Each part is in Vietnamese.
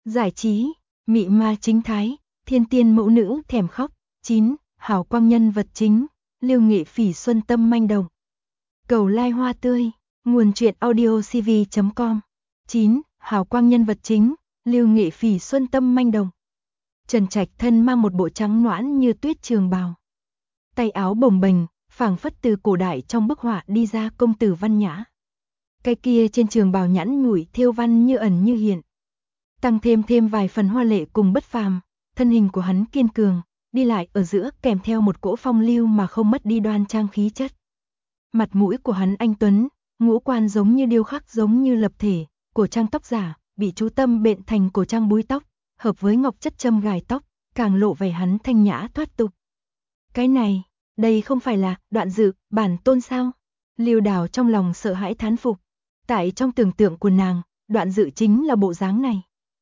Giải trí, mị ma chính thái, thiên tiên mẫu nữ thèm khóc. 9. Hào quang nhân vật chính, Lưu Nghệ Phỉ xuân tâm manh động. Cầu like hoa tươi, nguồn truyện audiocv.com. 9. Hào quang nhân vật chính, Lưu Nghệ Phỉ xuân tâm manh động. Trần Trạch thân mang một bộ trắng noãn như tuyết trường bào. Tay áo bồng bềnh, phảng phất từ cổ đại trong bức họa đi ra công tử văn nhã. Cái kia trên trường bào nhẵn nhụi thêu văn như ẩn như hiện. Tăng thêm vài phần hoa lệ cùng bất phàm, thân hình của hắn kiên cường, đi lại ở giữa kèm theo một cỗ phong lưu mà không mất đi đoan trang khí chất. Mặt mũi của hắn anh tuấn, ngũ quan giống như điêu khắc giống như lập thể, cổ trang tóc giả, bị chú tâm bện thành cổ trang búi tóc, hợp với ngọc chất châm gài tóc, càng lộ vẻ hắn thanh nhã thoát tục. Cái này, đây không phải là Đoạn Dự, bản tôn sao? Lưu Đào trong lòng sợ hãi thán phục. Tại trong tưởng tượng của nàng, Đoạn Dự chính là bộ dáng này.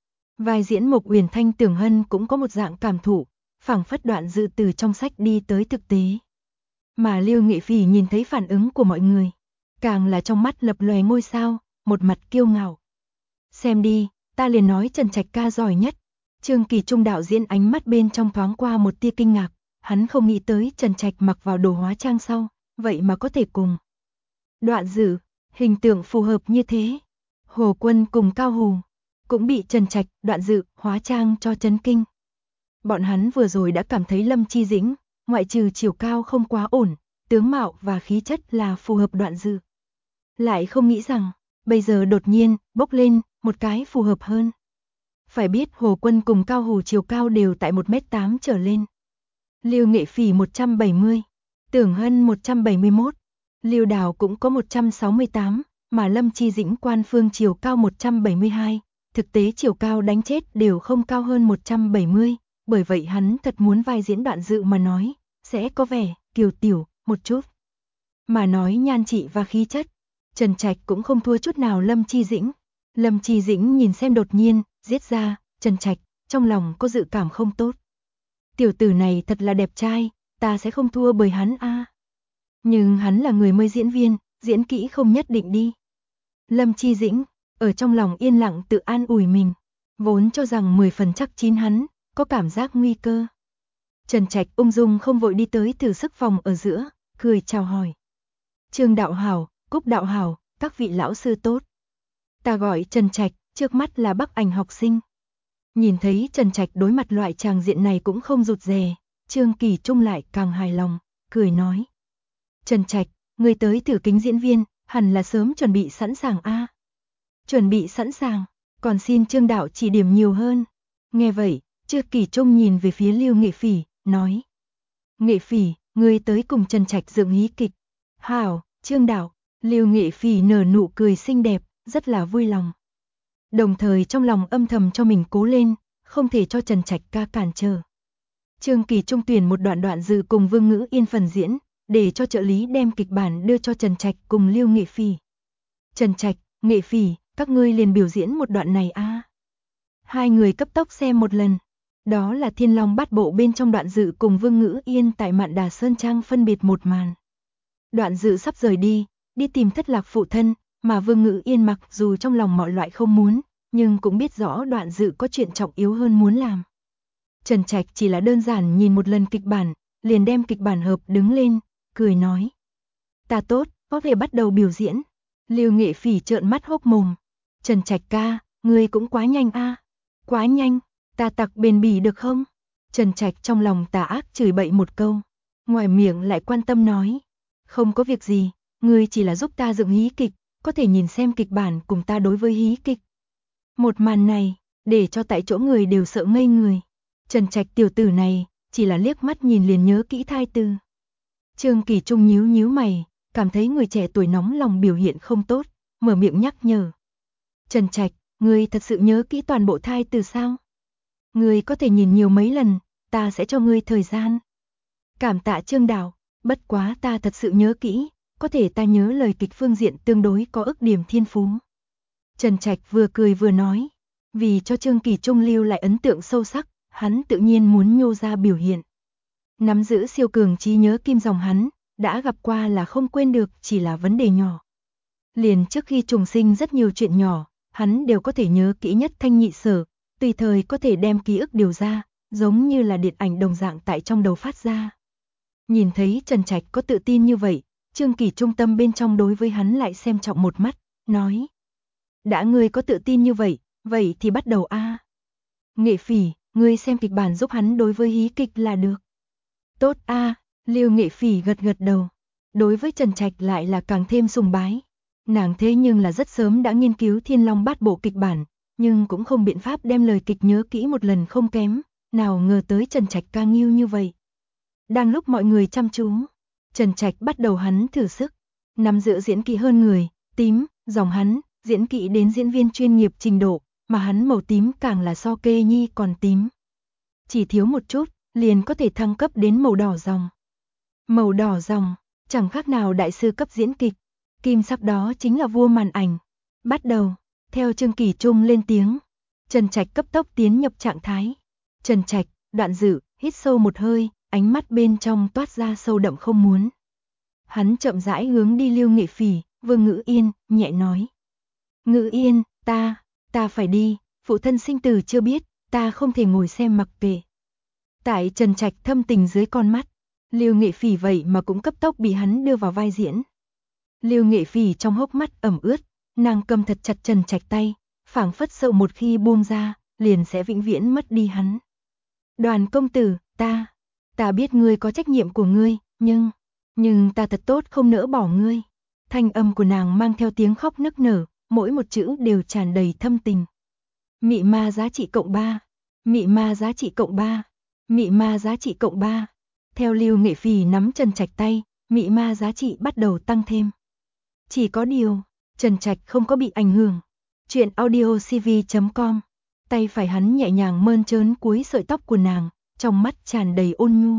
Vai diễn Mộc Uyển Thanh Tưởng Hân cũng có một dạng cảm thụ, phảng phất Đoạn Dự từ trong sách đi tới thực tế. Mà Lưu Nghệ Phỉ nhìn thấy phản ứng của mọi người, càng là trong mắt lập lòe ngôi sao, một mặt kiêu ngạo. Xem đi, ta liền nói Trần Trạch ca giỏi nhất. Trương Kỳ Trung đạo diễn ánh mắt bên trong thoáng qua một tia kinh ngạc, hắn không nghĩ tới Trần Trạch mặc vào đồ hóa trang sau, vậy mà có thể cùng Đoạn Dự, hình tượng phù hợp như thế. Hồ Quân cùng Cao Hù cũng bị Trần Trạch, Đoạn Dự hóa trang cho chấn kinh. Bọn hắn vừa rồi đã cảm thấy Lâm Chi Dĩnh, ngoại trừ chiều cao không quá ổn, tướng mạo và khí chất là phù hợp Đoạn Dự. Lại không nghĩ rằng, bây giờ đột nhiên bốc lên một cái phù hợp hơn. Phải biết Hồ Quân cùng Cao Hù chiều cao đều tại 1m8 trở lên. Lưu Nghệ Phỉ 170, Tưởng Hân 171, Lưu Đào cũng có 168, mà Lâm Chi Dĩnh quan phương chiều cao 172, thực tế chiều cao đánh chết đều không cao hơn 170, bởi vậy hắn thật muốn vai diễn Đoạn Dự mà nói, sẽ có vẻ kiều tiểu một chút. Mà nói nhan trị và khí chất, Trần Trạch cũng không thua chút nào Lâm Chi Dĩnh. Lâm Chi Dĩnh nhìn xem đột nhiên giết ra Trần Trạch, trong lòng có dự cảm không tốt. Tiểu tử này thật là đẹp trai, ta sẽ không thua bởi hắn a. Nhưng hắn là người mới diễn viên, diễn kỹ không nhất định đi. Lâm Chi Dĩnh ở trong lòng yên lặng tự an ủi mình, vốn cho rằng 10 phần chắc chín hắn có cảm giác nguy cơ. Trần Trạch ung dung không vội đi tới thử sức phòng ở giữa, cười chào hỏi. Trương đạo hảo, Cúc đạo hảo, các vị lão sư tốt. Ta gọi Trần Trạch, trước mắt là Bắc Ảnh học sinh. Nhìn thấy Trần Trạch đối mặt loại tràng diện này cũng không rụt rè, Trương Kỳ Trung lại càng hài lòng, cười nói. Trần Trạch, người tới thử kính diễn viên, hẳn là sớm chuẩn bị sẵn sàng a. Chuẩn bị sẵn sàng, còn xin Trương đạo chỉ điểm nhiều hơn. Nghe vậy, Trương Kỳ Trung nhìn về phía Lưu Nghệ Phỉ, nói. Nghệ Phỉ, người tới cùng Trần Trạch dựng hí kịch. Hảo, Trương đạo. Lưu Nghệ Phỉ nở nụ cười xinh đẹp, rất là vui lòng. Đồng thời trong lòng âm thầm cho mình cố lên, không thể cho Trần Trạch ca cản trở. Trương Kỳ Trung tuyển một Đoạn Dự cùng Vương Ngữ Yên phần diễn, để cho trợ lý đem kịch bản đưa cho Trần Trạch cùng Lưu Nghệ Phỉ. Trần Trạch, Nghệ Phỉ, các ngươi liền biểu diễn một đoạn này a. Hai người cấp tốc xem một lần. Đó là Thiên Long Bát Bộ bên trong Đoạn Dự cùng Vương Ngữ Yên tại Mạn Đà Sơn Trang phân biệt một màn. Đoạn Dự sắp rời đi tìm thất lạc phụ thân, mà Vương Ngữ Yên mặc dù trong lòng mọi loại không muốn, nhưng cũng biết rõ Đoạn Dự có chuyện trọng yếu hơn muốn làm. Trần Trạch chỉ là đơn giản nhìn một lần kịch bản, liền đem kịch bản hợp đứng lên, cười nói. Ta tốt, có thể bắt đầu biểu diễn. Lưu Nghệ Phỉ trợn mắt hốc mồm. Trần Trạch ca, ngươi cũng quá nhanh a. Quá nhanh, ta tặc bền bỉ được không? Trần Trạch trong lòng tà ác chửi bậy một câu, ngoài miệng lại quan tâm nói. Không có việc gì, ngươi chỉ là giúp ta dựng hí kịch, có thể nhìn xem kịch bản cùng ta đối với hí kịch. Một màn này, để cho tại chỗ người đều sợ ngây người. Trần Trạch tiểu tử này, chỉ là liếc mắt nhìn liền nhớ kỹ thai từ. Trương Kỳ Trung nhíu nhíu mày, cảm thấy người trẻ tuổi nóng lòng biểu hiện không tốt, mở miệng nhắc nhở. Trần Trạch, ngươi thật sự nhớ kỹ toàn bộ thai từ sao? Ngươi có thể nhìn nhiều mấy lần, ta sẽ cho ngươi thời gian. Cảm tạ Trương đạo, bất quá ta thật sự nhớ kỹ, có thể ta nhớ lời kịch phương diện tương đối có ức điểm thiên phú. Trần Trạch vừa cười vừa nói, vì cho Trương Kỳ Trung lưu lại ấn tượng sâu sắc, hắn tự nhiên muốn nhô ra biểu hiện. Nắm giữ siêu cường trí nhớ kim dòng hắn, đã gặp qua là không quên được, chỉ là vấn đề nhỏ. Liền trước khi trùng sinh rất nhiều chuyện nhỏ, hắn đều có thể nhớ kỹ nhất thanh nhị sở, tùy thời có thể đem ký ức điều ra, giống như là điện ảnh đồng dạng tại trong đầu phát ra. Nhìn thấy Trần Trạch có tự tin như vậy, Trương Kỳ trung tâm bên trong đối với hắn lại xem trọng một mắt, nói. Đã ngươi có tự tin như vậy, vậy thì bắt đầu a. Nghệ Phỉ, ngươi xem kịch bản giúp hắn đối với hí kịch là được. Tốt a, Lưu Nghệ Phỉ gật gật đầu. Đối với Trần Trạch lại là càng thêm sùng bái. Nàng thế nhưng là rất sớm đã nghiên cứu Thiên Long Bát Bộ kịch bản, nhưng cũng không biện pháp đem lời kịch nhớ kỹ một lần không kém, nào ngờ tới Trần Trạch ca nghiêu như vậy. Đang lúc mọi người chăm chú, Trần Trạch bắt đầu hắn thử sức, nắm giữ diễn kỹ hơn người, tím, dòng hắn, diễn kỹ đến diễn viên chuyên nghiệp trình độ, mà hắn màu tím càng là so Kê Nhi còn tím. Chỉ thiếu một chút, liền có thể thăng cấp đến màu đỏ ròng. Màu đỏ ròng, chẳng khác nào đại sư cấp diễn kịch, kim sắc đó chính là vua màn ảnh. Bắt đầu, theo Trương Kỳ Trung lên tiếng, Trần Trạch cấp tốc tiến nhập trạng thái. Trần Trạch, Đoạn Dự, hít sâu một hơi, ánh mắt bên trong toát ra sâu đậm không muốn. Hắn chậm rãi hướng đi Lưu Nghệ Phỉ, Vương Ngữ Yên, nhẹ nói. Ngữ Yên, ta phải đi, phụ thân sinh tử chưa biết, ta không thể ngồi xem mặc kệ. Tại Trần Trạch thâm tình dưới con mắt, Lưu Nghệ Phỉ vậy mà cũng cấp tốc bị hắn đưa vào vai diễn. Lưu Nghệ Phỉ trong hốc mắt ẩm ướt, nàng cầm thật chặt Trần Trạch tay, phảng phất sợ một khi buông ra, liền sẽ vĩnh viễn mất đi hắn. Đoàn công tử, ta biết ngươi có trách nhiệm của ngươi, nhưng ta thật tốt không nỡ bỏ ngươi. Thanh âm của nàng mang theo tiếng khóc nức nở, mỗi một chữ đều tràn đầy thâm tình. Mị ma giá trị cộng 3, mị ma giá trị cộng 3, mị ma giá trị cộng 3. Theo Lưu Nghệ Phỉ nắm Trần Trạch tay, mị ma giá trị bắt đầu tăng thêm. Chỉ có điều, Trần Trạch không có bị ảnh hưởng. Chuyện audiocv.com. Tay phải hắn nhẹ nhàng mơn trớn cuối sợi tóc của nàng, trong mắt tràn đầy ôn nhu.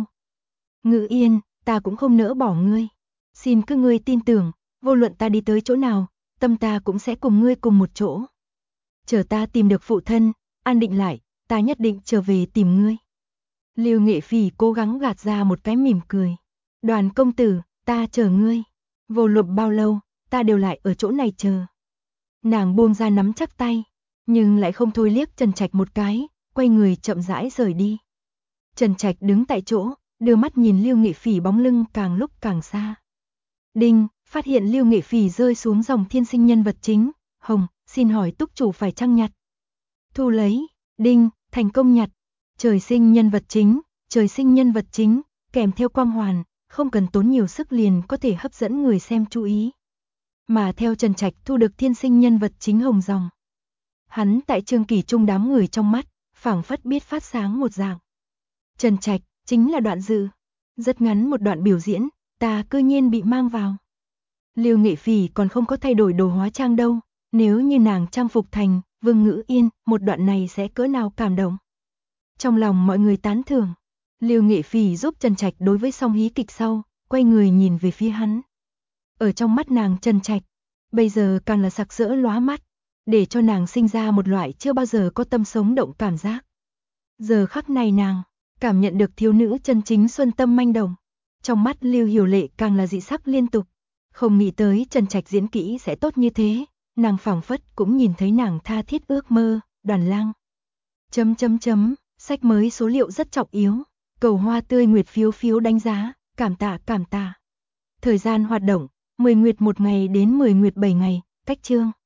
Ngữ Yên, ta cũng không nỡ bỏ ngươi. Xin cứ ngươi tin tưởng, vô luận ta đi tới chỗ nào, tâm ta cũng sẽ cùng ngươi cùng một chỗ. Chờ ta tìm được phụ thân, an định lại, ta nhất định trở về tìm ngươi. Lưu Nghệ Phỉ cố gắng gạt ra một cái mỉm cười. Đoàn công tử, ta chờ ngươi. Vô luận bao lâu, ta đều lại ở chỗ này chờ. Nàng buông ra nắm chắc tay, nhưng lại không thôi liếc Trần Trạch một cái, quay người chậm rãi rời đi. Trần Trạch đứng tại chỗ, đưa mắt nhìn Lưu Nghệ Phỉ bóng lưng càng lúc càng xa. Đinh, phát hiện Lưu Nghệ Phỉ rơi xuống dòng thiên sinh nhân vật chính. Hồng, xin hỏi túc chủ phải chăng nhặt? Thu lấy, đinh, thành công nhặt. Trời sinh nhân vật chính, trời sinh nhân vật chính, kèm theo quang hoàn, không cần tốn nhiều sức liền có thể hấp dẫn người xem chú ý. Mà theo Trần Trạch thu được thiên sinh nhân vật chính Hồng Dòng. Hắn tại Trương Kỳ Trung đám người trong mắt, phảng phất biết phát sáng một dạng. Trần Trạch, chính là Đoạn Dự. Rất ngắn một đoạn biểu diễn, ta cư nhiên bị mang vào. Lưu Nghệ Phỉ còn không có thay đổi đồ hóa trang đâu, nếu như nàng trang phục thành Vương Ngữ Yên, một đoạn này sẽ cỡ nào cảm động. Trong lòng mọi người tán thưởng, Lưu Nghệ Phỉ giúp Trần Trạch đối với xong hí kịch sau, quay người nhìn về phía hắn. Ở trong mắt nàng Trần Trạch, bây giờ càng là sặc sỡ lóa mắt, để cho nàng sinh ra một loại chưa bao giờ có tâm sống động cảm giác. Giờ khắc này nàng cảm nhận được thiếu nữ chân chính xuân tâm manh động. Trong mắt Lưu Hiểu Lệ càng là dị sắc liên tục, không nghĩ tới Trần Trạch diễn kỹ sẽ tốt như thế, nàng phảng phất cũng nhìn thấy nàng tha thiết ước mơ, Đoàn Lang. Sách mới số liệu rất trọng yếu, cầu hoa tươi nguyệt phiếu đánh giá, cảm tạ. Thời gian hoạt động, 10 nguyệt 1 ngày đến 10 nguyệt 7 ngày, cách chương.